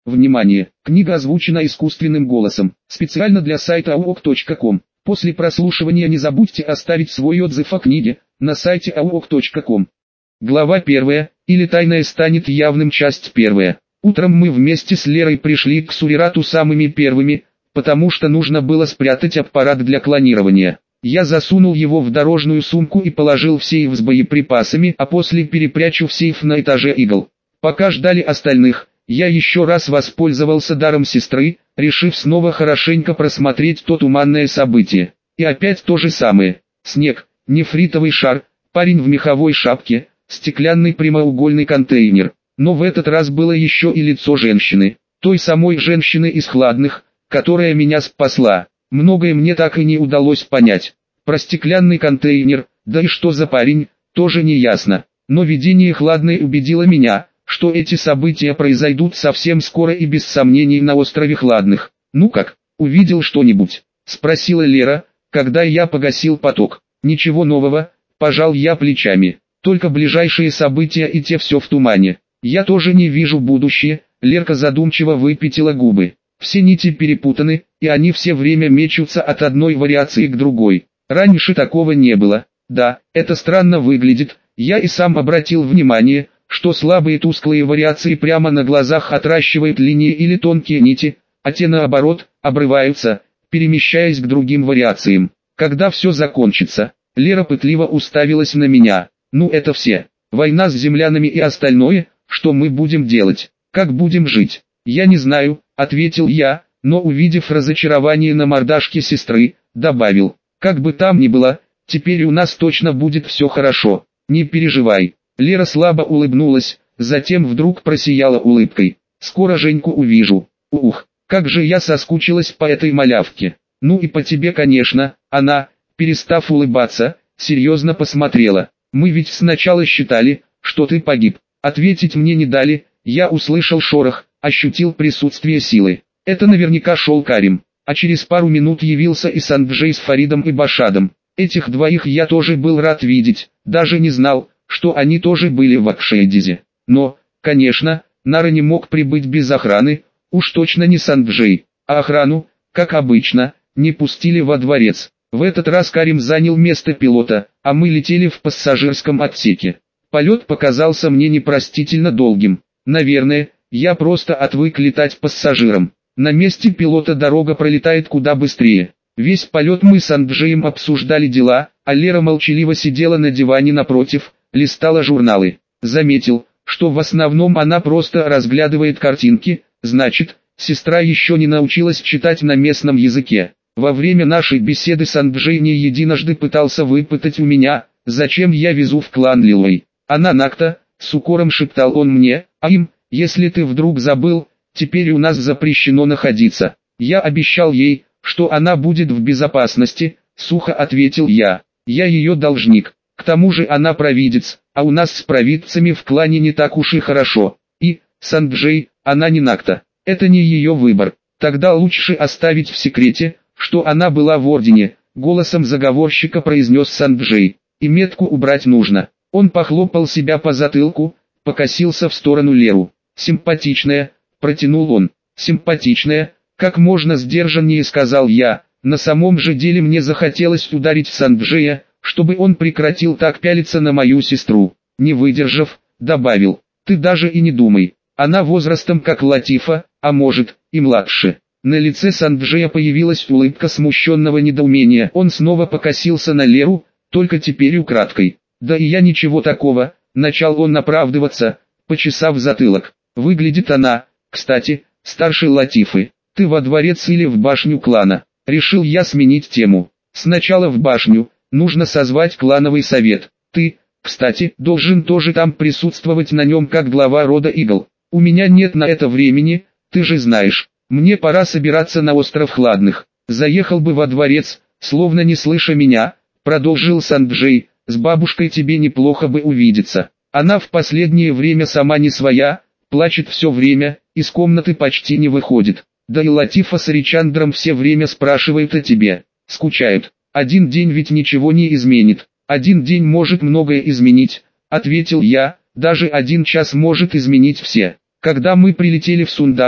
Внимание! Книга озвучена искусственным голосом, специально для сайта auk.com. После прослушивания не забудьте оставить свой отзыв о книге на сайте auk.com. Глава 1, или тайное станет явным, часть 1. Утром мы вместе с Лерой пришли к Сурирату самыми первыми, потому что нужно было спрятать аппарат для клонирования. Я засунул его в дорожную сумку и положил в сейф с боеприпасами, а после перепрячу в сейф на этаже игл. Пока ждали остальных, я еще раз воспользовался даром сестры, решив снова хорошенько просмотреть то туманное событие. И опять то же самое. Снег, нефритовый шар, парень в меховой шапке, стеклянный прямоугольный контейнер. Но в этот раз было еще и лицо женщины. Той самой женщины из Хладных, которая меня спасла. Многое мне так и не удалось понять. Про стеклянный контейнер, да и что за парень, тоже не ясно. Но видение Хладной убедило меня, что эти события произойдут совсем скоро и без сомнений на острове Хладных. «Ну как, увидел что-нибудь?» — спросила Лера, когда я погасил поток. «Ничего нового», — пожал я плечами. «Только ближайшие события и те все в тумане. Я тоже не вижу будущее», — Лерка задумчиво выпятила губы. «Все нити перепутаны, и они все время мечутся от одной вариации к другой. Раньше такого не было. Да, это странно выглядит, я и сам обратил внимание, что слабые тусклые вариации прямо на глазах отращивают линии или тонкие нити, а те наоборот, обрываются, перемещаясь к другим вариациям. Когда все закончится?» Лера пытливо уставилась на меня. «Ну это все. Война с землянами и остальное, что мы будем делать? Как будем жить?» «Я не знаю», — ответил я, но увидев разочарование на мордашке сестры, добавил: «Как бы там ни было, теперь у нас точно будет все хорошо. Не переживай». Лера слабо улыбнулась, затем вдруг просияла улыбкой. «Скоро Женьку увижу. Ух, как же я соскучилась по этой малявке. Ну и по тебе, конечно». Она, перестав улыбаться, серьезно посмотрела. «Мы ведь сначала считали, что ты погиб». Ответить мне не дали, я услышал шорох, ощутил присутствие силы. Это наверняка шел Карим. А через пару минут явился и Санджей с Фаридом и Башадом. Этих двоих я тоже был рад видеть, даже не знал, что они тоже были в Акшедизе. Но, конечно, Нара не мог прибыть без охраны, уж точно не Санджей. А охрану, как обычно, не пустили во дворец. В этот раз Карим занял место пилота, а мы летели в пассажирском отсеке. Полет показался мне непростительно долгим. Наверное, я просто отвык летать пассажиром. На месте пилота дорога пролетает куда быстрее. Весь полет мы с Анджеем обсуждали дела, а Лера молчаливо сидела на диване напротив, листала журналы. Заметил, что в основном она просто разглядывает картинки, значит, сестра еще не научилась читать на местном языке. Во время нашей беседы с Анджей не единожды пытался выпытать у меня, зачем я везу в клан Лилой. «Она Накта», — с укором шептал он мне, — «а им, если ты вдруг забыл, теперь у нас запрещено находиться». Я обещал ей, что она будет в безопасности, сухо ответил я. Я ее должник. К тому же она провидец, а у нас с провидцами в клане не так уж и хорошо. И, Санджей, она не Накта. Это не ее выбор. Тогда лучше оставить в секрете, что она была в ордене, голосом заговорщика произнес Санджей. И метку убрать нужно. Он похлопал себя по затылку, покосился в сторону Леру. «Симпатичная», — протянул он. «Симпатичная», — как можно сдержаннее сказал я. На самом же деле мне захотелось ударить Санджея, чтобы он прекратил так пялиться на мою сестру. Не выдержав, добавил: «Ты даже и не думай. Она возрастом как Латифа, а может, и младше». На лице Санджея появилась улыбка смущенного недоумения. Он снова покосился на Леру, только теперь украдкой. «Да и я ничего такого», — начал он оправдываться, почесав затылок. «Выглядит она, кстати, старше Латифы. Ты во дворец или в башню клана?» Решил я сменить тему. «Сначала в башню, нужно созвать клановый совет. Ты, кстати, должен тоже там присутствовать на нем как глава рода Игл. У меня нет на это времени, ты же знаешь. Мне пора собираться на остров Хладных. Заехал бы во дворец», словно не слыша меня, продолжил Санджей. «С бабушкой тебе неплохо бы увидеться. Она в последнее время сама не своя, плачет все время, из комнаты почти не выходит. Да и Латифа с Ричандром все время спрашивают о тебе, скучают. Один день ведь ничего не изменит. Один день может многое изменить», — ответил я, — «даже 1 час может изменить все». Когда мы прилетели в Сундару,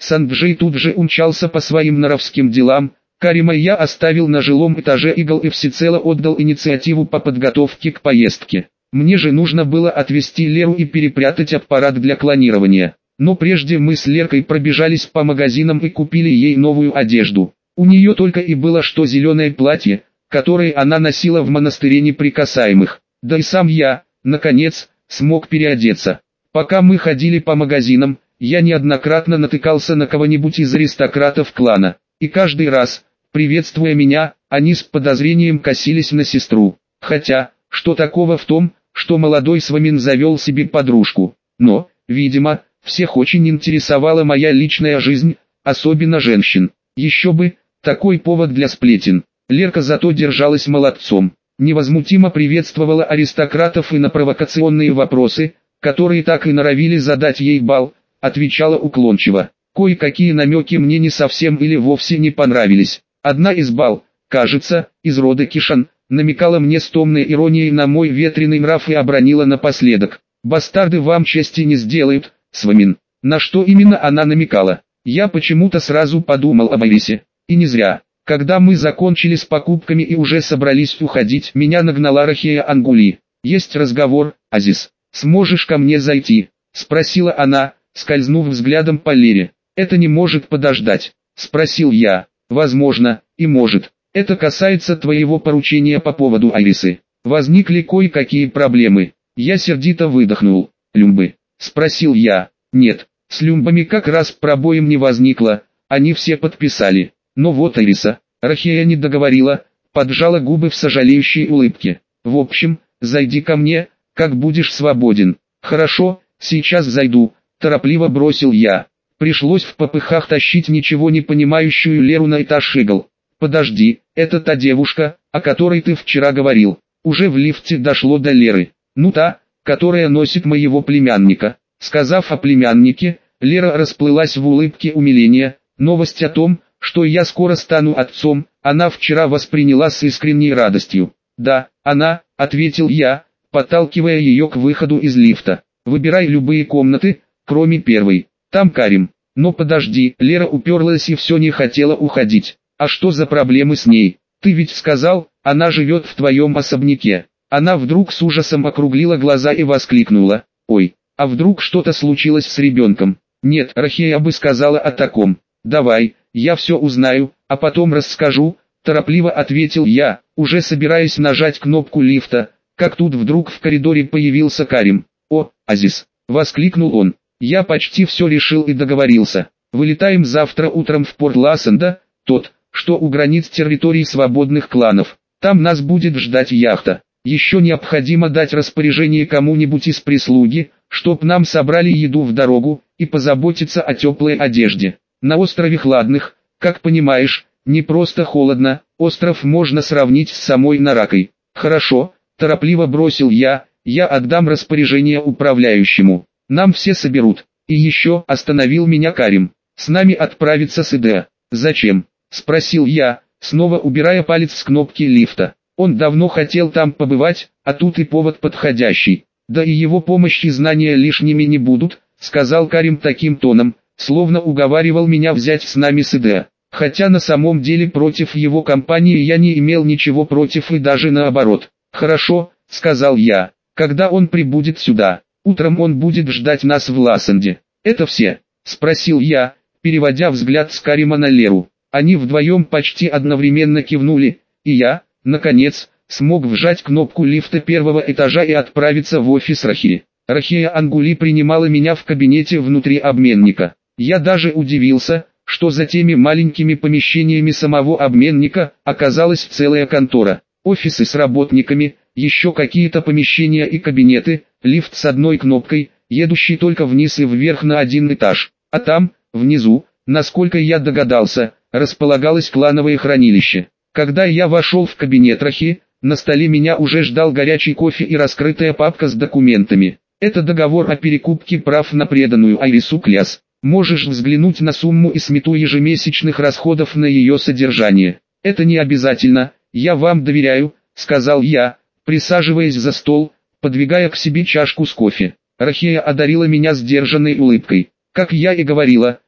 Санджей тут же умчался по своим наровским делам. Карима я оставил на жилом этаже игл и всецело отдал инициативу по подготовке к поездке. Мне же нужно было отвезти Леру и перепрятать аппарат для клонирования. Но прежде мы с Леркой пробежались по магазинам и купили ей новую одежду. У нее только и было что зеленое платье, которое она носила в монастыре неприкасаемых. Да и сам я, наконец, смог переодеться. Пока мы ходили по магазинам, я неоднократно натыкался на кого-нибудь из аристократов клана. И каждый раз, приветствуя меня, они с подозрением косились на сестру. Хотя, что такого в том, что молодой Свамин завел себе подружку? Но, видимо, всех очень интересовала моя личная жизнь, особенно женщин. Еще бы, такой повод для сплетен. Лерка зато держалась молодцом. Невозмутимо приветствовала аристократов и на провокационные вопросы, которые так и норовили задать ей бал, отвечала уклончиво. Кое-какие намеки мне не совсем или вовсе не понравились. Одна из бал, кажется, из рода Кишан, намекала мне с томной иронией на мой ветреный нрав и обронила напоследок: «Бастарды вам чести не сделают, Свамин». На что именно она намекала? Я почему-то сразу подумал об Айрисе. И не зря. Когда мы закончили с покупками и уже собрались уходить, меня нагнала Рахия Ангули. «Есть разговор, Азиз. Сможешь ко мне зайти?» — спросила она, скользнув взглядом по Лере. «Это не может подождать?» — спросил я. «Возможно, и может. Это касается твоего поручения по поводу Айрисы. Возникли кое-какие проблемы». Я сердито выдохнул. «Люмбы?» — спросил я. «Нет, с люмбами как раз пробоем не возникло, они все подписали. Но вот Айриса». Рахия не договорила, поджала губы в сожалеющей улыбке. «В общем, зайди ко мне, как будешь свободен». «Хорошо, сейчас зайду», — торопливо бросил я. Пришлось в попыхах тащить ничего не понимающую Леру на этаж игл. «Подожди, это та девушка, о которой ты вчера говорил». Уже в лифте дошло до Леры. «Ну та, которая носит моего племянника». Сказав о племяннике, Лера расплылась в улыбке умиления. Новость о том, что я скоро стану отцом, она вчера восприняла с искренней радостью. «Да, она», — ответил я, подталкивая ее к выходу из лифта. «Выбирай любые комнаты, кроме первой. Там Карим». «Но подожди», Лера уперлась и все не хотела уходить. «А что за проблемы с ней? Ты ведь сказал, она живет в твоем особняке». Она вдруг с ужасом округлила глаза и воскликнула: «Ой, а вдруг что-то случилось с ребенком?» «Нет, Рахия бы сказала о таком». «Давай, я все узнаю, а потом расскажу», — торопливо ответил я, уже собираясь нажать кнопку лифта, как тут вдруг в коридоре появился Карим. «О, Азиз!» — воскликнул он. «Я почти все решил и договорился. Вылетаем завтра утром в порт Лассенда, тот, что у границ территорий свободных кланов. Там нас будет ждать яхта. Еще необходимо дать распоряжение кому-нибудь из прислуги, чтоб нам собрали еду в дорогу, и позаботиться о теплой одежде. На острове Хладных, как понимаешь, не просто холодно, остров можно сравнить с самой Наракой». «Хорошо», — торопливо бросил я отдам распоряжение управляющему. Нам все соберут. И еще остановил меня Карим. «С нами отправиться с Идеа». «Зачем?» — спросил я, снова убирая палец с кнопки лифта. Он давно хотел там побывать, а тут и повод подходящий. «Да и его помощь и знания лишними не будут», — сказал Карим таким тоном, словно уговаривал меня взять с нами с Идеа. Хотя на самом деле против его компании я не имел ничего против и даже наоборот. «Хорошо», — сказал я, — «когда он прибудет сюда?» «Утром он будет ждать нас в Лассенде». «Это все?» — спросил я, переводя взгляд с Карима на Леру. Они вдвоем почти одновременно кивнули, и я, наконец, смог вжать кнопку лифта первого этажа и отправиться в офис Рахии. Рахия Ангули принимала меня в кабинете внутри обменника. Я даже удивился, что за теми маленькими помещениями самого обменника оказалась целая контора. Офисы с работниками, еще какие-то помещения и кабинеты, лифт с одной кнопкой, едущий только вниз и вверх на один этаж. А там, внизу, насколько я догадался, располагалось клановое хранилище. Когда я вошел в кабинет Рахи, на столе меня уже ждал горячий кофе и раскрытая папка с документами. «Это договор о перекупке прав на преданную Айрису Кляс. Можешь взглянуть на сумму и смету ежемесячных расходов на ее содержание. Это не обязательно, я вам доверяю», — сказал я, присаживаясь за стол, подвигая к себе чашку с кофе. Рахия одарила меня сдержанной улыбкой. «Как я и говорила,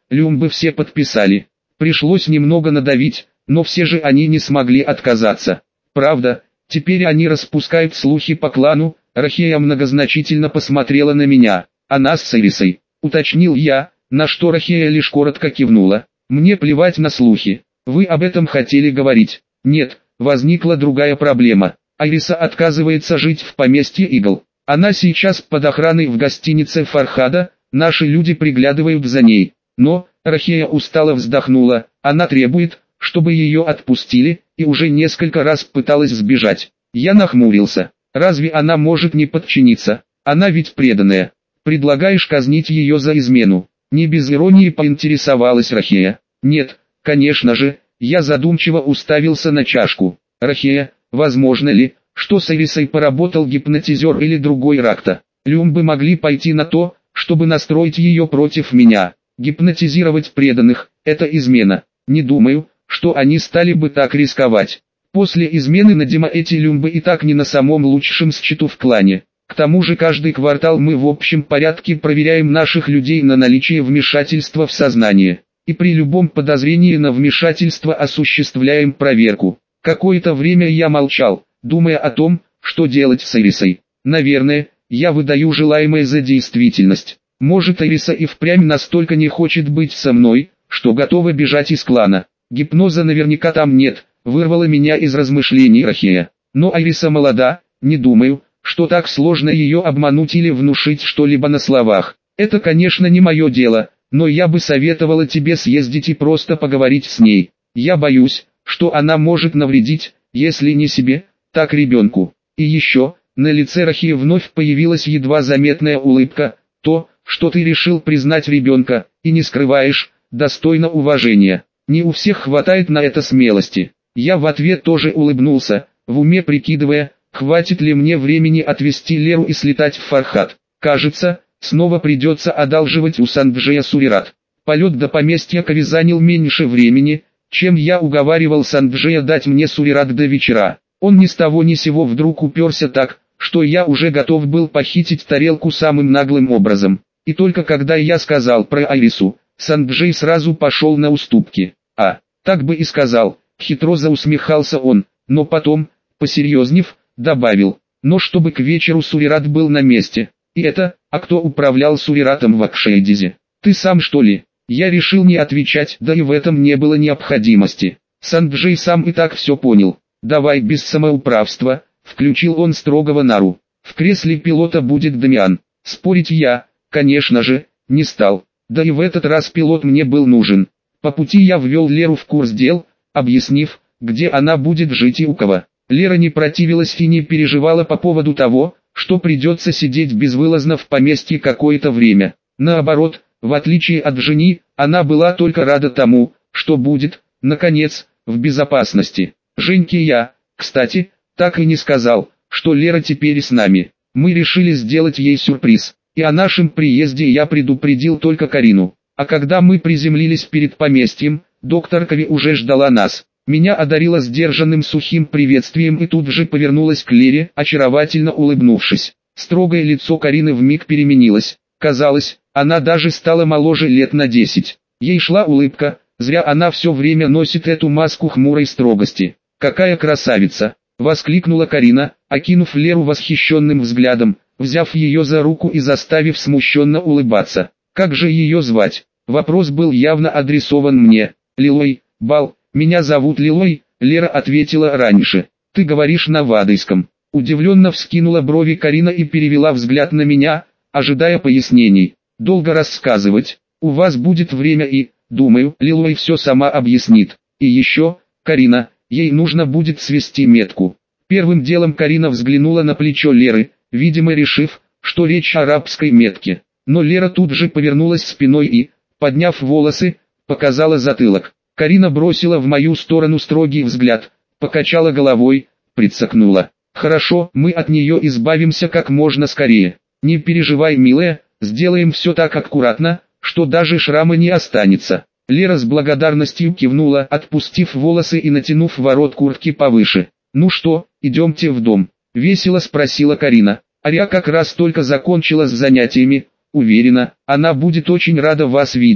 Люмбы все подписали. Пришлось немного надавить, но все же они не смогли отказаться. Правда, теперь они распускают слухи по клану. Рахея многозначительно посмотрела на меня. А нас с Ирисой, уточнил я, на что Рахея лишь коротко кивнула. Мне плевать на слухи. Вы об этом хотели говорить? Нет, возникла другая проблема. Айриса отказывается жить в поместье Игл. Она сейчас под охраной в гостинице Фархада, наши люди приглядывают за ней. Но, Рахея устало вздохнула, она требует, чтобы ее отпустили, и уже несколько раз пыталась сбежать. Я нахмурился. Разве она может не подчиниться? Она ведь преданная. Предлагаешь казнить ее за измену? Не без иронии поинтересовалась Рахея. Нет, конечно же, я задумчиво уставился на чашку. Рахея, возможно ли, что с Ирисой поработал гипнотизер или другой Ракта? Люмбы могли пойти на то, чтобы настроить ее против меня. Гипнотизировать преданных – это измена. Не думаю, что они стали бы так рисковать. После измены Надима эти люмбы и так не на самом лучшем счету в клане. К тому же каждый квартал мы в общем порядке проверяем наших людей на наличие вмешательства в сознание. И при любом подозрении на вмешательство осуществляем проверку. Какое-то время я молчал, думая о том, что делать с Ирисой. Наверное, я выдаю желаемое за действительность. Может, Ириса и впрямь настолько не хочет быть со мной, что готова бежать из клана. Гипноза наверняка там нет, вырвала меня из размышлений Рахея. Но Ириса молода, не думаю, что так сложно ее обмануть или внушить что-либо на словах. Это, конечно, не мое дело, но я бы советовала тебе съездить и просто поговорить с ней. Я боюсь, что она может навредить, если не себе, так ребенку. И еще, на лице Рахи вновь появилась едва заметная улыбка. То, что ты решил признать ребенка, и не скрываешь, достойно уважения. Не у всех хватает на это смелости. Я в ответ тоже улыбнулся, в уме прикидывая, хватит ли мне времени отвезти Леру и слетать в Фархад. Кажется, снова придется одалживать у Санджея Сурират. Полет до поместья Кави занял меньше времени, чем я уговаривал Санджея дать мне Сурират до вечера. Он ни с того ни сего вдруг уперся так, что я уже готов был похитить тарелку самым наглым образом. И только когда я сказал про Айрису, Санджей сразу пошел на уступки. А, так бы и сказал, хитро заусмехался он, но потом, посерьезнев, добавил, но чтобы к вечеру Сурират был на месте. И это, а кто управлял Суриратом в Акшейдизе? Ты сам что ли? Я решил не отвечать, да и в этом не было необходимости. Санджей сам и так все понял. Давай без самоуправства, включил он строгого Нару. В кресле пилота будет Дамиан. Спорить я, конечно же, не стал. Да и в этот раз пилот мне был нужен. По пути я ввел Леру в курс дел, объяснив, где она будет жить и у кого. Лера не противилась и не переживала по поводу того, что придется сидеть безвылазно в поместье какое-то время. Наоборот, в отличие от жени, она была только рада тому, что будет, наконец, в безопасности. Женьке я, кстати, так и не сказал, что Лера теперь с нами. Мы решили сделать ей сюрприз, и о нашем приезде я предупредил только Карину. А когда мы приземлились перед поместьем, доктор Кави уже ждала нас. Меня одарила сдержанным сухим приветствием и тут же повернулась к Лере, очаровательно улыбнувшись. Строгое лицо Карины вмиг переменилось. Казалось, она даже стала моложе лет на 10. Ей шла улыбка, зря она все время носит эту маску хмурой строгости. «Какая красавица!» — воскликнула Карина, окинув Леру восхищенным взглядом, взяв ее за руку и заставив смущенно улыбаться. «Как же ее звать?» Вопрос был явно адресован мне. «Лилой, Бал, меня зовут Лилой», — Лера ответила раньше. «Ты говоришь на вадийском». Удивленно вскинула брови Карина и перевела взгляд на меня, ожидая пояснений. «Долго рассказывать, у вас будет время и, думаю, Лилой все сама объяснит. И еще, Карина, ей нужно будет свести метку». Первым делом Карина взглянула на плечо Леры, видимо решив, что речь о арабской метке. Но Лера тут же повернулась спиной и, подняв волосы, показала затылок. Карина бросила в мою сторону строгий взгляд, покачала головой, прицокнула. «Хорошо, мы от нее избавимся как можно скорее. Не переживай, милая, сделаем все так аккуратно, что даже шрама не останется». Лера с благодарностью кивнула, отпустив волосы и натянув ворот куртки повыше. «Ну что, идемте в дом?» — весело спросила Карина. «Ария как раз только закончила с занятиями. Уверена, она будет очень рада вас видеть».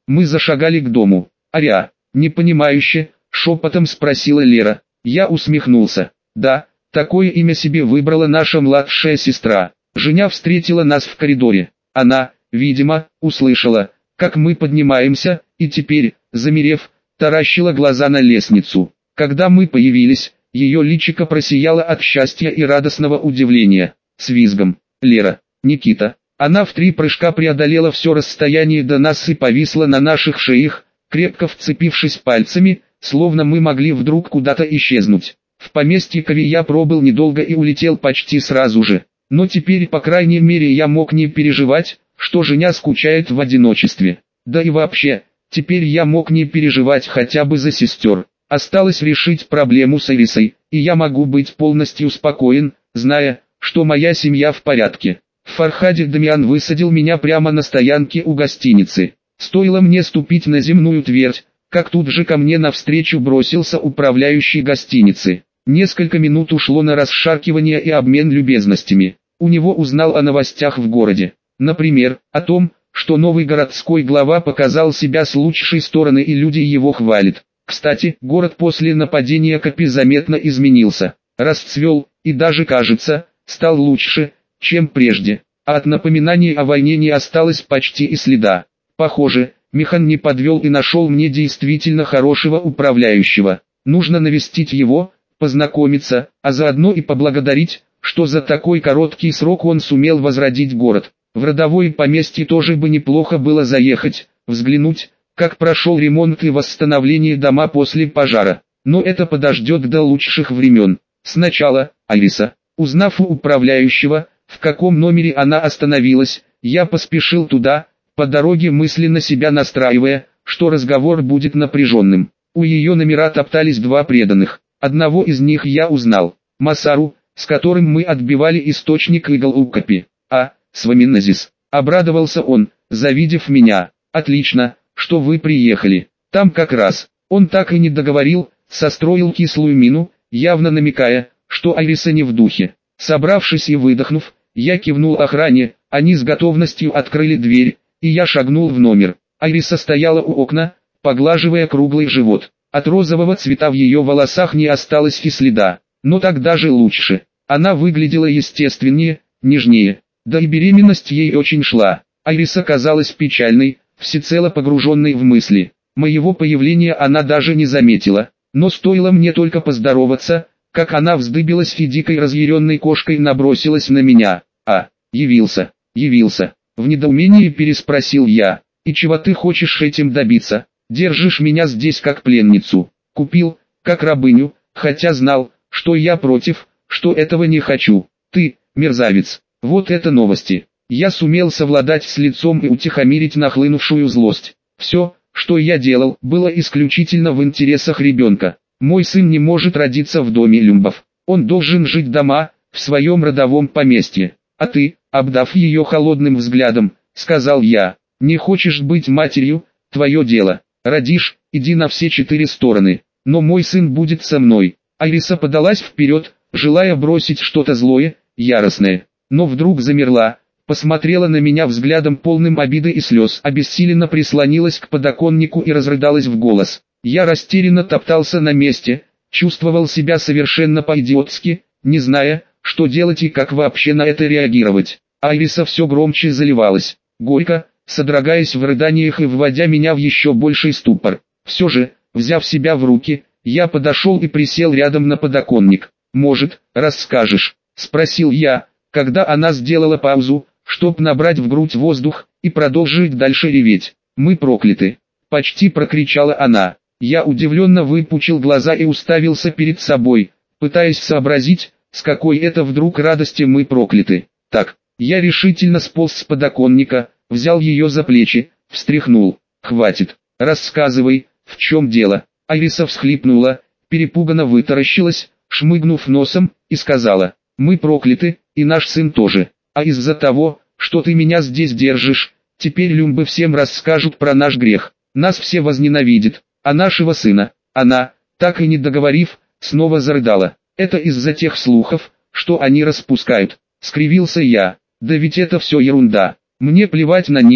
Мы зашагали к дому. «Аря?» — непонимающе, шепотом спросила Лера. Я усмехнулся. «Да, такое имя себе выбрала наша младшая сестра». Женя встретила нас в коридоре. Она, видимо, услышала, как мы поднимаемся, и теперь, замерев, таращила глаза на лестницу. Когда мы появились, ее личико просияло от счастья и радостного удивления. С визгом: «Лера! Никита!» Она в 3 прыжка преодолела все расстояние до нас и повисла на наших шеях, крепко вцепившись пальцами, словно мы могли вдруг куда-то исчезнуть. В поместье Кави я пробыл недолго и улетел почти сразу же. Но теперь, по крайней мере, я мог не переживать, что Женя скучает в одиночестве. Да и вообще, теперь я мог не переживать хотя бы за сестер. Осталось решить проблему с Ирисой, и я могу быть полностью спокоен, зная, что моя семья в порядке. В Фархаде Дамиан высадил меня прямо на стоянке у гостиницы. Стоило мне ступить на земную твердь, как тут же ко мне навстречу бросился управляющий гостиницы. Несколько минут ушло на расшаркивание и обмен любезностями. У него узнал о новостях в городе. Например, о том, что новый городской глава показал себя с лучшей стороны и люди его хвалят. Кстати, город после нападения Капи заметно изменился, расцвел, и даже, кажется, стал лучше, чем прежде. А от напоминаний о войне не осталось почти и следа. Похоже, Михан не подвел и нашел мне действительно хорошего управляющего. Нужно навестить его, познакомиться, а заодно и поблагодарить, что за такой короткий срок он сумел возродить город. В родовое поместье тоже бы неплохо было заехать, взглянуть, как прошел ремонт и восстановление дома после пожара. Но это подождет до лучших времен. Сначала, Алиса. Узнав у управляющего, в каком номере она остановилась, я поспешил туда, по дороге мысленно себя настраивая, что разговор будет напряженным. У ее номера топтались 2 преданных. Одного из них я узнал. Масару, с которым мы отбивали источник игл у Капи. Сваминазис. Обрадовался он, завидев меня. «Отлично, что вы приехали. Там как раз». Он так и не договорил, состроил кислую мину, явно намекая, что Айриса не в духе. Собравшись и выдохнув, я кивнул охране, они с готовностью открыли дверь, и я шагнул в номер. Айриса стояла у окна, поглаживая круглый живот. От розового цвета в ее волосах не осталось и следа, но так даже лучше. Она выглядела естественнее, нежнее, да и беременность ей очень шла. Айриса казалась печальной, всецело погруженной в мысли. Моего появления она даже не заметила, но стоило мне только поздороваться, как она вздыбилась и дикой разъяренной кошкой набросилась на меня. Явился, явился. В недоумении переспросил я. «И чего ты хочешь этим добиться? Держишь меня здесь как пленницу. Купил, как рабыню, хотя знал, что я против, что этого не хочу. Ты, мерзавец». Вот это новости. Я сумел совладать с лицом и утихомирить нахлынувшую злость. Все, что я делал, было исключительно в интересах ребенка. Мой сын не может родиться в доме люмбов. Он должен жить дома, в своем родовом поместье. А ты, обдав ее холодным взглядом, сказал я: «Не хочешь быть матерью, твое дело. Родишь, иди на все 4 стороны. Но мой сын будет со мной». Айриса подалась вперед, желая бросить что-то злое, яростное. Но вдруг замерла, посмотрела на меня взглядом полным обиды и слез, обессиленно прислонилась к подоконнику и разрыдалась в голос. Я растерянно топтался на месте, чувствовал себя совершенно по-идиотски, не зная, что делать и как вообще на это реагировать. Айриса все громче заливалась, горько, содрогаясь в рыданиях и вводя меня в еще больший ступор. Все же, взяв себя в руки, я подошел и присел рядом на подоконник. «Может, расскажешь?» – спросил я, когда она сделала паузу, чтоб набрать в грудь воздух, и продолжить дальше реветь. «Мы прокляты!» – почти прокричала она. Я удивленно выпучил глаза и уставился перед собой, пытаясь сообразить, с какой это вдруг радости мы прокляты. Так, я решительно сполз с подоконника, взял ее за плечи, встряхнул. «Хватит, рассказывай, в чем дело?» Айриса всхлипнула, перепуганно вытаращилась, шмыгнув носом, и сказала: «Мы прокляты, и наш сын тоже. А из-за того, что ты меня здесь держишь, теперь люмбы всем расскажут про наш грех. Нас все возненавидят, а нашего сына». Она, так и не договорив, снова зарыдала. «Это из-за тех слухов, что они распускают», — скривился я. «Да ведь это все ерунда. Мне плевать на них,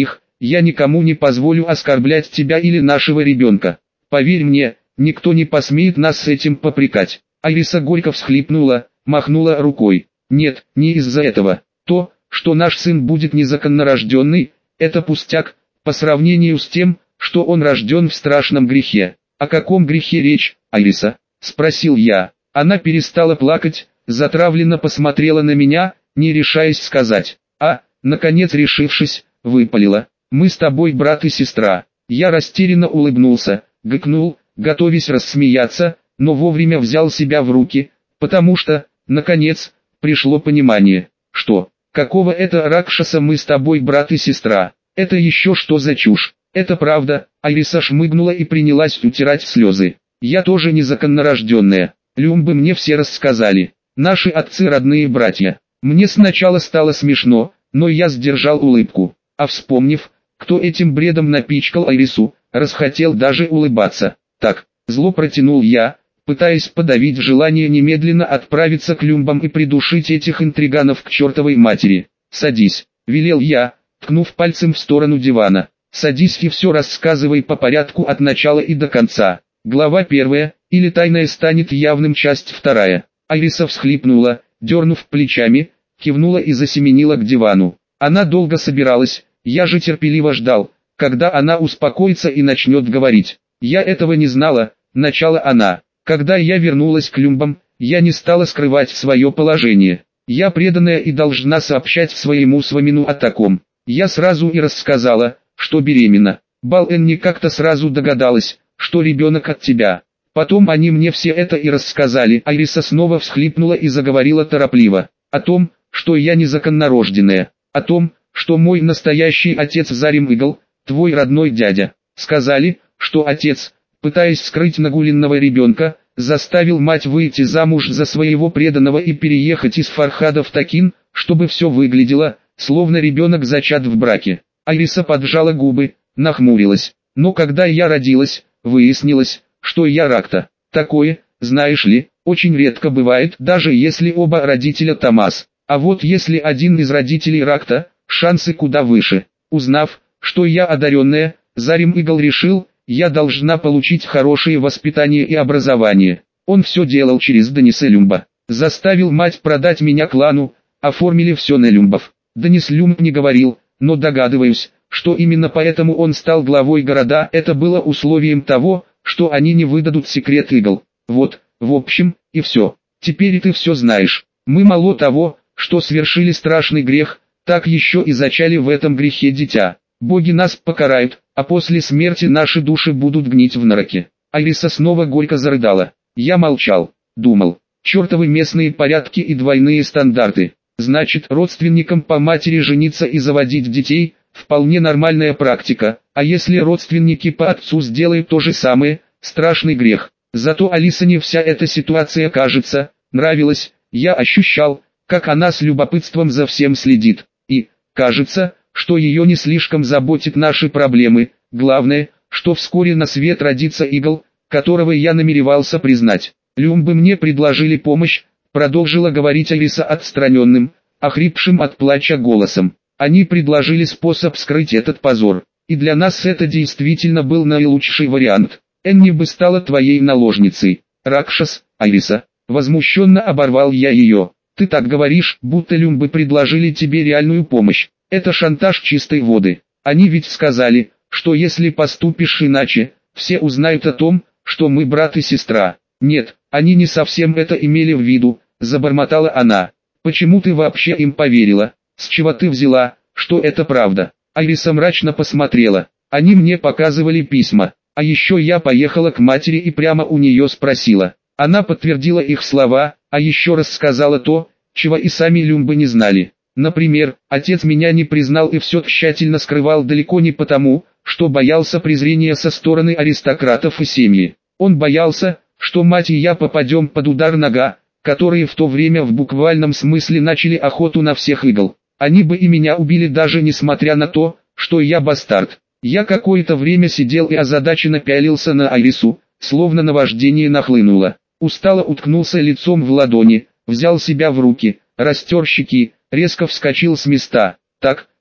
я никому не позволю оскорблять тебя или нашего ребенка. Поверь мне, никто не посмеет нас с этим попрекать». Айриса горько всхлипнула, махнула рукой. «Нет, не из-за этого. То, что наш сын будет незаконнорожденный, это пустяк, по сравнению с тем, что он рожден в страшном грехе». «О каком грехе речь, Айриса?» – спросил я. Она перестала плакать, затравленно посмотрела на меня, не решаясь сказать. Наконец решившись, выпалила: «Мы с тобой брат и сестра». Я растерянно улыбнулся, гыкнул, готовясь рассмеяться, но вовремя взял себя в руки, потому что, наконец, пришло понимание. «Что? Какого это Ракшаса мы с тобой брат и сестра? Это еще что за чушь?» «Это правда», — Айриса шмыгнула и принялась утирать слезы. «Я тоже незаконнорожденная. Люмбы мне все рассказали. Наши отцы родные братья». Мне сначала стало смешно, но я сдержал улыбку. А вспомнив, кто этим бредом напичкал Айрису, расхотел даже улыбаться. «Так», — зло протянул я, пытаясь подавить желание немедленно отправиться к Люмбам и придушить этих интриганов к чертовой матери. «Садись», — велел я, ткнув пальцем в сторону дивана. «Садись и все рассказывай по порядку от начала и до конца». Глава 1, или тайное станет явным, часть 2. Айриса всхлипнула, дернув плечами, кивнула и засеменила к дивану. Она долго собиралась, я же терпеливо ждал, когда она успокоится и начнет говорить. «Я этого не знала», — начала она. «Когда я вернулась к Люмбам, я не стала скрывать свое положение. Я преданная и должна сообщать своему Свамину о таком. Я сразу и рассказала, что беременна. Бал-Энни как-то сразу догадалась, что ребенок от тебя. Потом они мне все это и рассказали». Айриса снова всхлипнула и заговорила торопливо. «О том, что я незаконнорожденная. О том, что мой настоящий отец Зарим Игл, твой родной дядя. Сказали, что отец, пытаясь скрыть нагуленного ребенка, заставил мать выйти замуж за своего преданного и переехать из Фархада в Такин, чтобы все выглядело, словно ребенок зачат в браке». Айриса поджала губы, нахмурилась. «Но когда я родилась, выяснилось, что я Ракта. Такое, знаешь ли, очень редко бывает, даже если оба родителя Тамас. А вот если один из родителей Ракта, шансы куда выше». Узнав, что я одаренная, Зарим Игл решил, я должна получить хорошее воспитание и образование. Он все делал через Даниса Люмба. Заставил мать продать меня клану, оформили все на Люмбов. Данис Люмб не говорил, но догадываюсь, что именно поэтому он стал главой города. Это было условием того, что они не выдадут секрет Игл. Вот, в общем, и все. Теперь ты все знаешь. Мы мало того, что совершили страшный грех, так еще и зачали в этом грехе дитя. Боги нас покарают, а после смерти наши души будут гнить в нораке». Айриса снова горько зарыдала. Я молчал, думал, чертовы местные порядки и двойные стандарты. Значит, родственникам по матери жениться и заводить детей – вполне нормальная практика, а если родственники по отцу сделают то же самое – страшный грех. Зато Алисане вся эта ситуация, кажется, нравилась. Я ощущал, как она с любопытством за всем следит. И, кажется, что ее не слишком заботят наши проблемы. Главное, что вскоре на свет родится Игл, которого я намеревался признать. Люмбы мне предложили помощь, продолжила говорить Айриса отстраненным, охрипшим от плача голосом. Они предложили способ скрыть этот позор. И для нас это действительно был наилучший вариант. Энни бы стала твоей наложницей. Ракшас, Айриса, возмущенно оборвал я ее. Ты так говоришь, будто Люмбы предложили тебе реальную помощь. Это шантаж чистой воды. Они ведь сказали, что если поступишь иначе, все узнают о том, что мы брат и сестра. Нет, они не совсем это имели в виду, забормотала она. Почему ты вообще им поверила? С чего ты взяла, что это правда? Айриса мрачно посмотрела. Они мне показывали письма. А еще я поехала к матери и прямо у нее спросила. Она подтвердила их слова, а еще рассказала то, чего и сами Люмбы не знали. Например, отец меня не признал и все тщательно скрывал далеко не потому, что боялся презрения со стороны аристократов и семьи. Он боялся, что мать и я попадем под удар нога, которые в то время в буквальном смысле начали охоту на всех Игл. Они бы и меня убили даже несмотря на то, что я бастард. Я какое-то время сидел и озадаченно пялился на Айрису, словно наваждение нахлынуло. Устало уткнулся лицом в ладони, взял себя в руки, растер щеки, резко вскочил с места. «Так,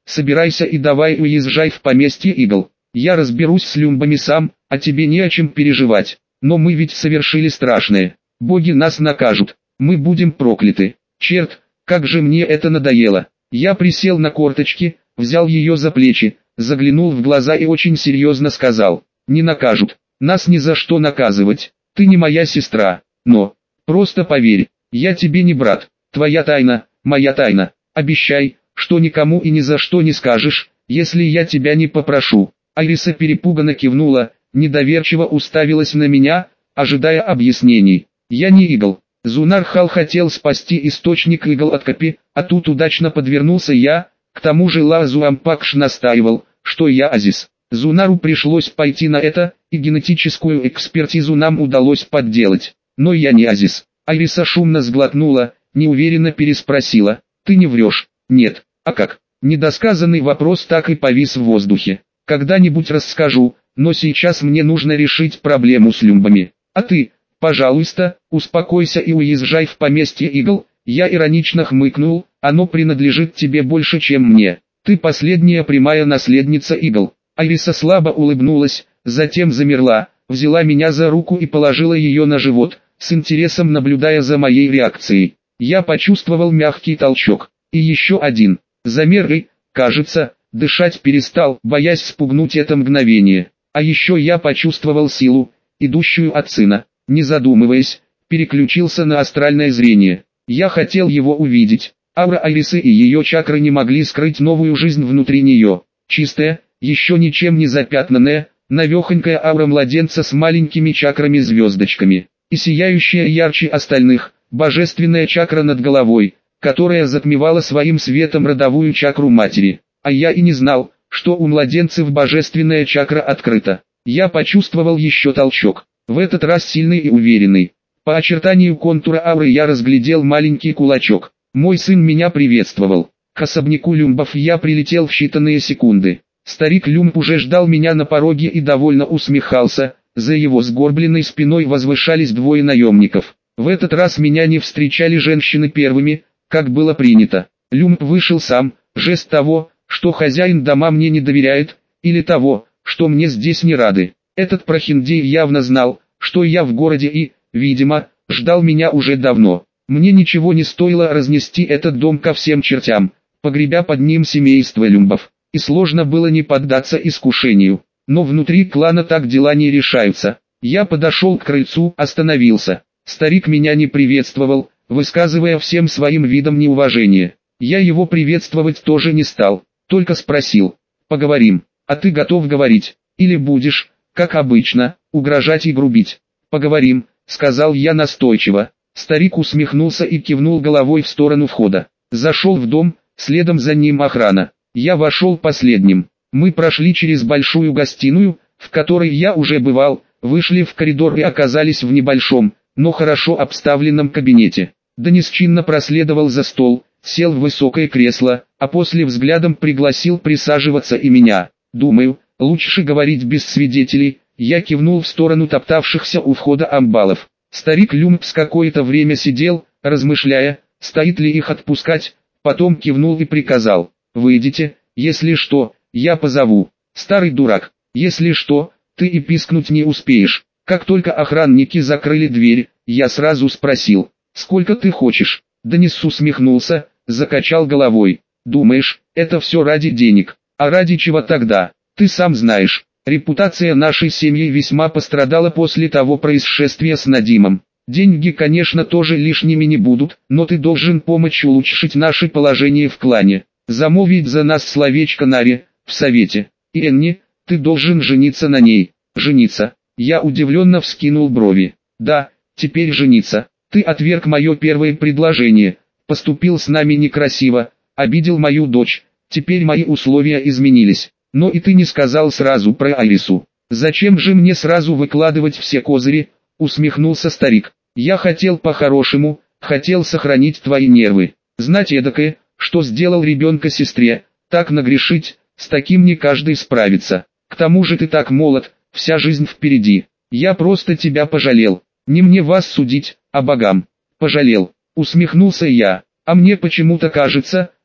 собирайся и давай уезжай в поместье Игл. Я разберусь с люмбами сам, а тебе не о чем переживать. Но мы ведь совершили страшное. Боги нас накажут. Мы будем прокляты. Черт, как же мне это надоело. Я присел на корточки, взял ее за плечи, заглянул в глаза и очень серьезно сказал: «Не накажут. Нас ни за что наказывать. Ты не моя сестра. Но, просто поверь, я тебе не брат. Твоя тайна, моя тайна. Обещай, что никому и ни за что не скажешь, если я тебя не попрошу». Айриса перепуганно кивнула, недоверчиво уставилась на меня, ожидая объяснений. «Я не Игл. Зунар-Хал хотел спасти источник Игл от Капи, а тут удачно подвернулся я, к тому же Лазуампакш настаивал, что я Азис. Зунару пришлось пойти на это, и генетическую экспертизу нам удалось подделать. Но я не Азис». Айриса шумно сглотнула, неуверенно переспросила: «Ты не врешь?» «Нет». «А как?» Недосказанный вопрос так и повис в воздухе. «Когда-нибудь расскажу, но сейчас мне нужно решить проблему с люмбами. А ты, пожалуйста, успокойся и уезжай в поместье Игл». Я иронично хмыкнул: «Оно принадлежит тебе больше, чем мне. Ты последняя прямая наследница Игл». Айриса слабо улыбнулась, затем замерла, взяла меня за руку и положила ее на живот, с интересом наблюдая за моей реакцией. Я почувствовал мягкий толчок. И еще один. Замер и, кажется, дышать перестал, боясь спугнуть это мгновение. А еще я почувствовал силу, идущую от сына. Не задумываясь, переключился на астральное зрение. Я хотел его увидеть. Аура Айрисы и ее чакры не могли скрыть новую жизнь внутри нее. Чистая, еще ничем не запятнанная, навехонькая аура младенца с маленькими чакрами-звездочками. И сияющая ярче остальных, божественная чакра над головой, которая затмевала своим светом родовую чакру матери. А я и не знал, что у младенцев божественная чакра открыта. Я почувствовал еще толчок, в этот раз сильный и уверенный. По очертанию контура ауры я разглядел маленький кулачок. Мой сын меня приветствовал. К особняку люмбов я прилетел в считанные секунды. Старик люмб уже ждал меня на пороге и довольно усмехался. За его сгорбленной спиной возвышались двое наемников. В этот раз меня не встречали женщины первыми, как было принято. Люмб вышел сам, жест того, что хозяин дома мне не доверяет, или того, что мне здесь не рады. Этот прохиндей явно знал, что я в городе и, видимо, ждал меня уже давно. Мне ничего не стоило разнести этот дом ко всем чертям, погребя под ним семейство люмбов. И сложно было не поддаться искушению. Но внутри клана так дела не решаются. Я подошел к крыльцу, остановился. Старик меня не приветствовал, высказывая всем своим видом неуважение. Я его приветствовать тоже не стал, только спросил: «Поговорим? А ты готов говорить? Или будешь, как обычно, угрожать и грубить?» «Поговорим», — сказал я настойчиво. Старик усмехнулся и кивнул головой в сторону входа. Зашел в дом, следом за ним охрана. Я вошел последним. Мы прошли через большую гостиную, в которой я уже бывал, вышли в коридор и оказались в небольшом, но хорошо обставленном кабинете. Денис чинно проследовал за стол, сел в высокое кресло, а после взглядом пригласил присаживаться и меня. «Думаю, лучше говорить без свидетелей». Я кивнул в сторону топтавшихся у входа амбалов. Старик Люмпс какое-то время сидел, размышляя, стоит ли их отпускать, потом кивнул и приказал: «Выйдите, если что, я позову». «Старый дурак, если что, ты и пискнуть не успеешь». Как только охранники закрыли дверь, я сразу спросил: «Сколько ты хочешь?» Денис усмехнулся, закачал головой. «Думаешь, это все ради денег? А ради чего тогда? Ты сам знаешь, репутация нашей семьи весьма пострадала после того происшествия с Надимом. Деньги, конечно, тоже лишними не будут, но ты должен помочь улучшить наше положение в клане. Замолвить за нас словечко Наре, в совете. И Энни, ты должен жениться на ней». «Жениться?» Я удивленно вскинул брови. «Да, теперь жениться. Ты отверг мое первое предложение, поступил с нами некрасиво, обидел мою дочь, теперь мои условия изменились. Но и ты не сказал сразу про Айрису. Зачем же мне сразу выкладывать все козыри?» Усмехнулся старик. «Я хотел по-хорошему, хотел сохранить твои нервы. Знать эдакое, что сделал ребенка сестре, так нагрешить, с таким не каждый справится. К тому же ты так молод, вся жизнь впереди. Я просто тебя пожалел. Не мне вас судить, а богам». «Пожалел», усмехнулся я. «А мне почему-то кажется,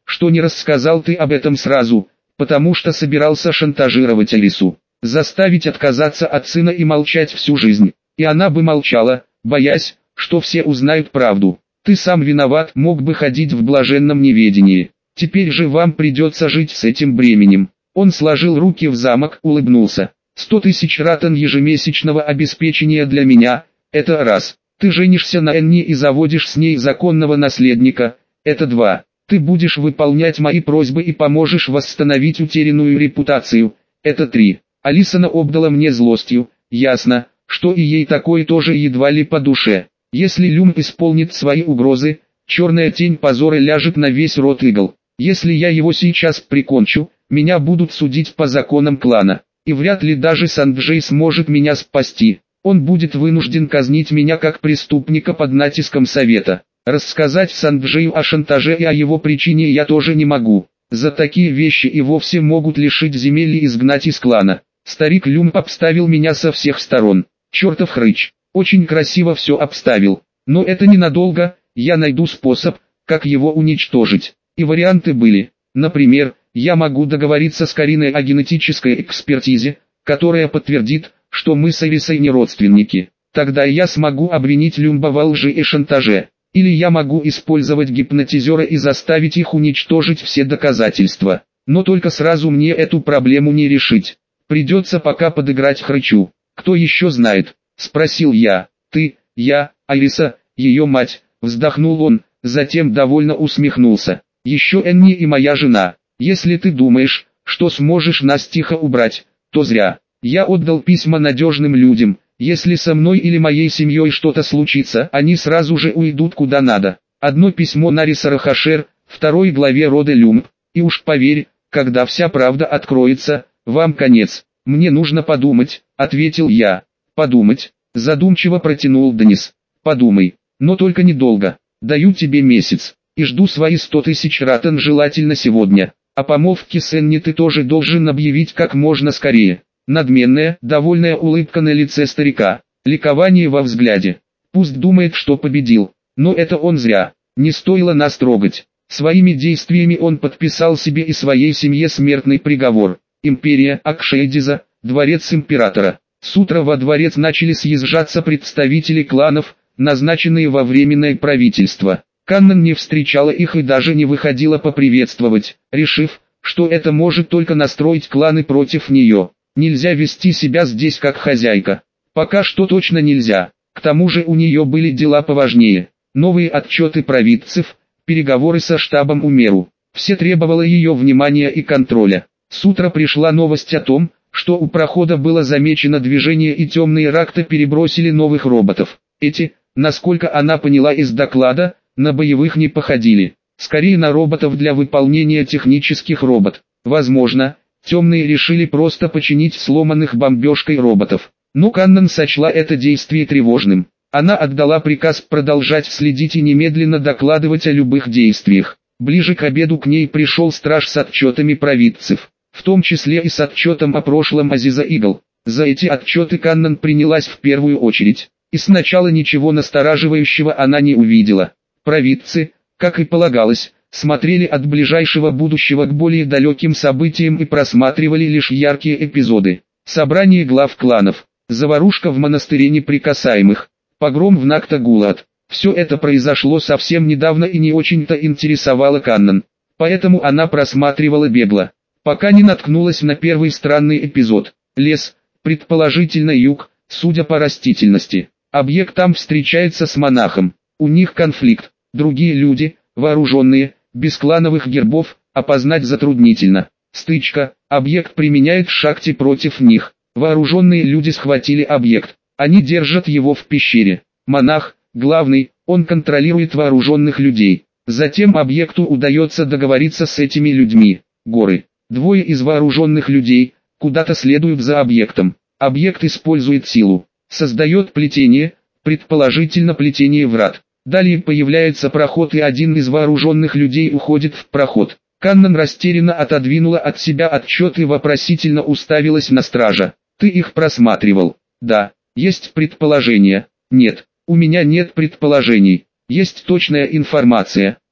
что не рассказал ты об этом сразу, потому что собирался шантажировать Алису, заставить отказаться от сына и молчать всю жизнь. И она бы молчала, боясь, что все узнают правду. Ты сам виноват, мог бы ходить в блаженном неведении. Теперь же вам придется жить с этим бременем. Он сложил руки в замок, улыбнулся. 100 тысяч ратан ежемесячного обеспечения для меня, это раз. Ты женишься на Энни и заводишь с ней законного наследника, это два. Ты будешь выполнять мои просьбы и поможешь восстановить утерянную репутацию, это три. Алисана обдала мне злостью, ясно, что и ей такое тоже едва ли по душе. Если Люм исполнит свои угрозы, черная тень позора ляжет на весь род Игл. Если я его сейчас прикончу, меня будут судить по законам клана, и вряд ли даже Санджей сможет меня спасти. Он будет вынужден казнить меня как преступника под натиском совета. Рассказать Санджею о шантаже и о его причине я тоже не могу. За такие вещи и вовсе могут лишить земель и изгнать из клана. Старик Люм обставил меня со всех сторон. Чертов хрыч. Очень красиво все обставил. Но это ненадолго, я найду способ, как его уничтожить. И варианты были. Например, я могу договориться с Кариной о генетической экспертизе, которая подтвердит, что мы с Алисой не родственники. Тогда я смогу обвинить Люмба во лжи и шантаже. Или я могу использовать гипнотизера и заставить их уничтожить все доказательства. Но только сразу мне эту проблему не решить. Придется пока подыграть хрычу. Кто еще знает? Спросил я. Ты, я, Алиса, ее мать, вздохнул он, затем довольно усмехнулся. Еще Энни и моя жена. Если ты думаешь, что сможешь нас тихо убрать, то зря. Я отдал письма надежным людям. Если со мной или моей семьей что-то случится, они сразу же уйдут куда надо. Одно письмо Нариса Рахашер, второй главе рода Люмб. И уж поверь, когда вся правда откроется, вам конец. Мне нужно подумать, ответил я. Подумать, задумчиво протянул Денис. Подумай, но только недолго. Даю тебе месяц. И жду свои 100 тысяч ратан желательно сегодня. О помолвке с Энни ты тоже должен объявить как можно скорее. Надменная, довольная улыбка на лице старика, ликование во взгляде. Пусть думает, что победил, но это он зря. Не стоило нас трогать. Своими действиями он подписал себе и своей семье смертный приговор. Империя Акшейдиза, дворец императора. С утра во дворец начали съезжаться представители кланов, назначенные во временное правительство. Каннан не встречала их и даже не выходила поприветствовать, решив, что это может только настроить кланы против нее. Нельзя вести себя здесь как хозяйка. Пока что точно нельзя. К тому же у нее были дела поважнее. Новые отчеты провидцев, переговоры со штабом Умеру. Все требовало ее внимания и контроля. С утра пришла новость о том, что у прохода было замечено движение и темные ракты перебросили новых роботов. Эти, насколько она поняла из доклада, на боевых не походили. Скорее на роботов для выполнения технических работ. Возможно, темные решили просто починить сломанных бомбежкой роботов. Но Каннан сочла это действие тревожным. Она отдала приказ продолжать следить и немедленно докладывать о любых действиях. Ближе к обеду к ней пришел страж с отчетами провидцев, в том числе и с отчетом о прошлом Азиза Игл. За эти отчеты Каннан принялась в первую очередь, и сначала ничего настораживающего она не увидела. Провидцы, как и полагалось, смотрели от ближайшего будущего к более далеким событиям и просматривали лишь яркие эпизоды. Собрание глав кланов, заварушка в монастыре неприкасаемых, погром в Накта-Гулат. Все это произошло совсем недавно и не очень-то интересовало Каннан. Поэтому она просматривала бегло, пока не наткнулась на первый странный эпизод. Лес, предположительно юг, судя по растительности. Объект там встречается с монахом. У них конфликт. Другие люди, вооруженные, без клановых гербов, опознать затруднительно. Стычка, объект применяет шакти против них. Вооруженные люди схватили объект. Они держат его в пещере. Монах, главный, он контролирует вооруженных людей. Затем объекту удается договориться с этими людьми. Горы. Двое из вооруженных людей, куда-то следуют за объектом. Объект использует силу. Создает плетение, предположительно плетение врат. Далее появляется проход и один из вооруженных людей уходит в проход. Каннан растерянно отодвинула от себя отчет и вопросительно уставилась на стража. Ты их просматривал? Да. Есть предположения? Нет. У меня нет предположений. Есть точная информация.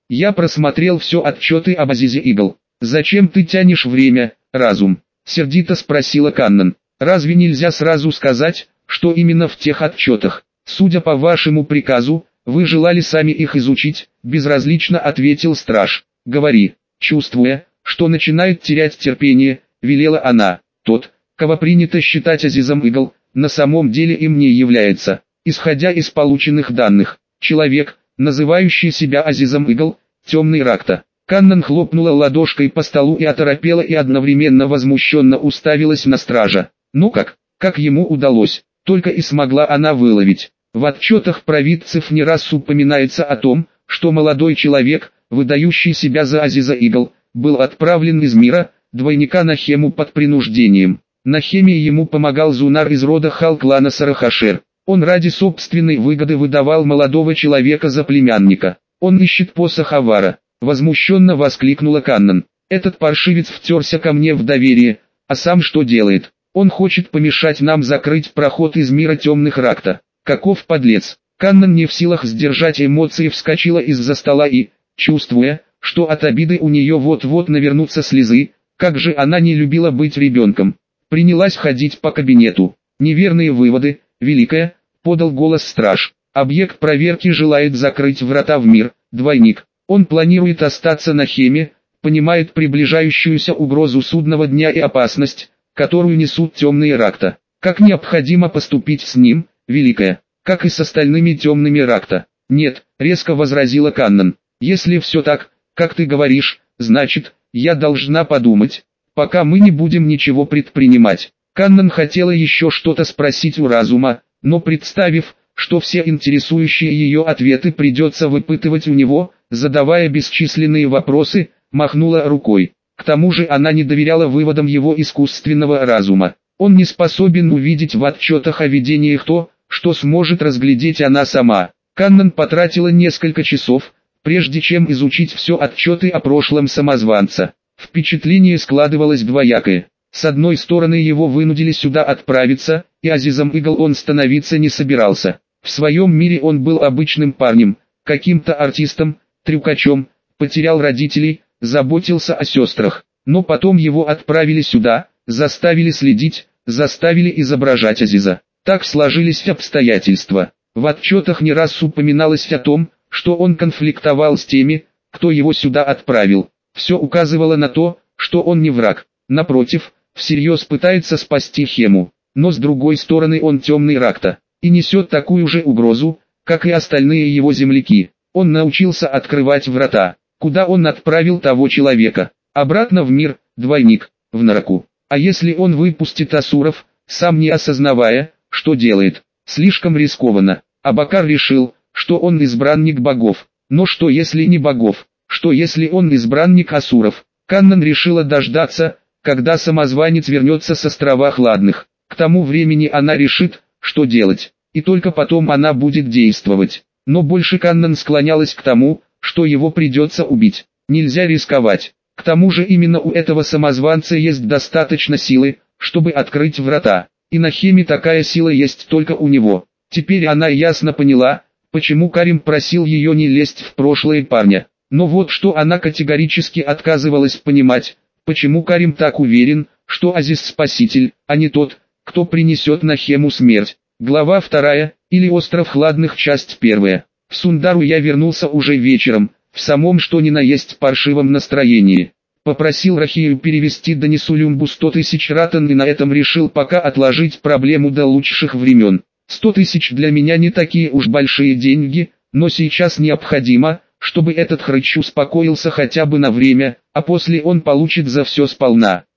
Я просмотрел все отчеты об Азизе Игл. Зачем ты тянешь время, разум? Сердито спросила Каннан. Разве нельзя сразу сказать, что именно в тех отчетах? Судя по вашему приказу, вы желали сами их изучить, безразлично ответил страж. Говори. Чувствуя, что начинает терять терпение, велела она. Тот, кого принято считать Азизом Игл, на самом деле им не является. Исходя из полученных данных, человек, называющий себя Азизом Игл, темный Ракта. Каннан хлопнула ладошкой по столу и оторопела и одновременно возмущенно уставилась на стража. Ну как ему удалось, только и смогла она выловить. В отчетах провидцев не раз упоминается о том, что молодой человек, выдающий себя за Азиза Игл, был отправлен из мира, двойника Нахему под принуждением. Нахеме ему помогал Зунар из рода Хал-клана Сарахашер. Он ради собственной выгоды выдавал молодого человека за племянника. Он ищет посох Авара. Возмущенно воскликнула Каннан. Этот паршивец втерся ко мне в доверие, а сам что делает? Он хочет помешать нам закрыть проход из мира темных Ракта. Каков подлец! Каннан не в силах сдержать эмоции вскочила из-за стола и, чувствуя, что от обиды у нее вот-вот навернутся слезы, как же она не любила быть ребенком, принялась ходить по кабинету. Неверные выводы, Великая, подал голос страж. Объект проверки желает закрыть врата в мир, двойник. Он планирует остаться на Хеме, понимает приближающуюся угрозу судного дня и опасность, которую несут темные Ракта. Как необходимо поступить с ним, Великая, как и с остальными темными Ракта. Нет, резко возразила Каннан. Если все так, как ты говоришь, значит, я должна подумать, пока мы не будем ничего предпринимать. Каннан хотела еще что-то спросить у разума, но представив, что все интересующие ее ответы придется выпытывать у него, задавая бесчисленные вопросы, махнула рукой. К тому же она не доверяла выводам его искусственного разума. Он не способен увидеть в отчетах о видениях то, что сможет разглядеть она сама. Каннан потратила несколько часов, прежде чем изучить все отчеты о прошлом самозванца. Впечатление складывалось двоякое. С одной стороны его вынудили сюда отправиться, и Азизом Игл он становиться не собирался. В своем мире он был обычным парнем, каким-то артистом, трюкачом, потерял родителей, заботился о сестрах. Но потом его отправили сюда, заставили следить, заставили изображать Азиза. Так сложились обстоятельства. В отчетах не раз упоминалось о том, что он конфликтовал с теми, кто его сюда отправил. Все указывало на то, что он не враг. Напротив, всерьез пытается спасти Хему. Но с другой стороны он темный Ракта, и несет такую же угрозу, как и остальные его земляки. Он научился открывать врата. Куда он отправил того человека? Обратно в мир, двойник, в Нараку. А если он выпустит асуров, сам не осознавая, что делает? Слишком рискованно. Абакар решил, что он избранник богов. Но что если не богов? Что если он избранник асуров? Каннан решила дождаться, когда самозванец вернется с острова Хладных. К тому времени она решит, что делать, и только потом она будет действовать. Но больше Каннан склонялась к тому, что его придется убить. Нельзя рисковать. К тому же именно у этого самозванца есть достаточно силы, чтобы открыть врата. И на Хеме такая сила есть только у него. Теперь она ясно поняла, почему Карим просил ее не лезть в прошлое парня. Но вот что она категорически отказывалась понимать, почему Карим так уверен, что Азиз спаситель, а не тот, кто принесет на Хему смерть. Глава 2, или Остров Хладных, часть 1. В Сундару я вернулся уже вечером, в самом что ни на есть паршивом настроении. Попросил Рахию перевести Данису Люмбу 100 тысяч ратан и на этом решил пока отложить проблему до лучших времен. 100 тысяч для меня не такие уж большие деньги, но сейчас необходимо, чтобы этот хрыч успокоился хотя бы на время, а после он получит за все сполна.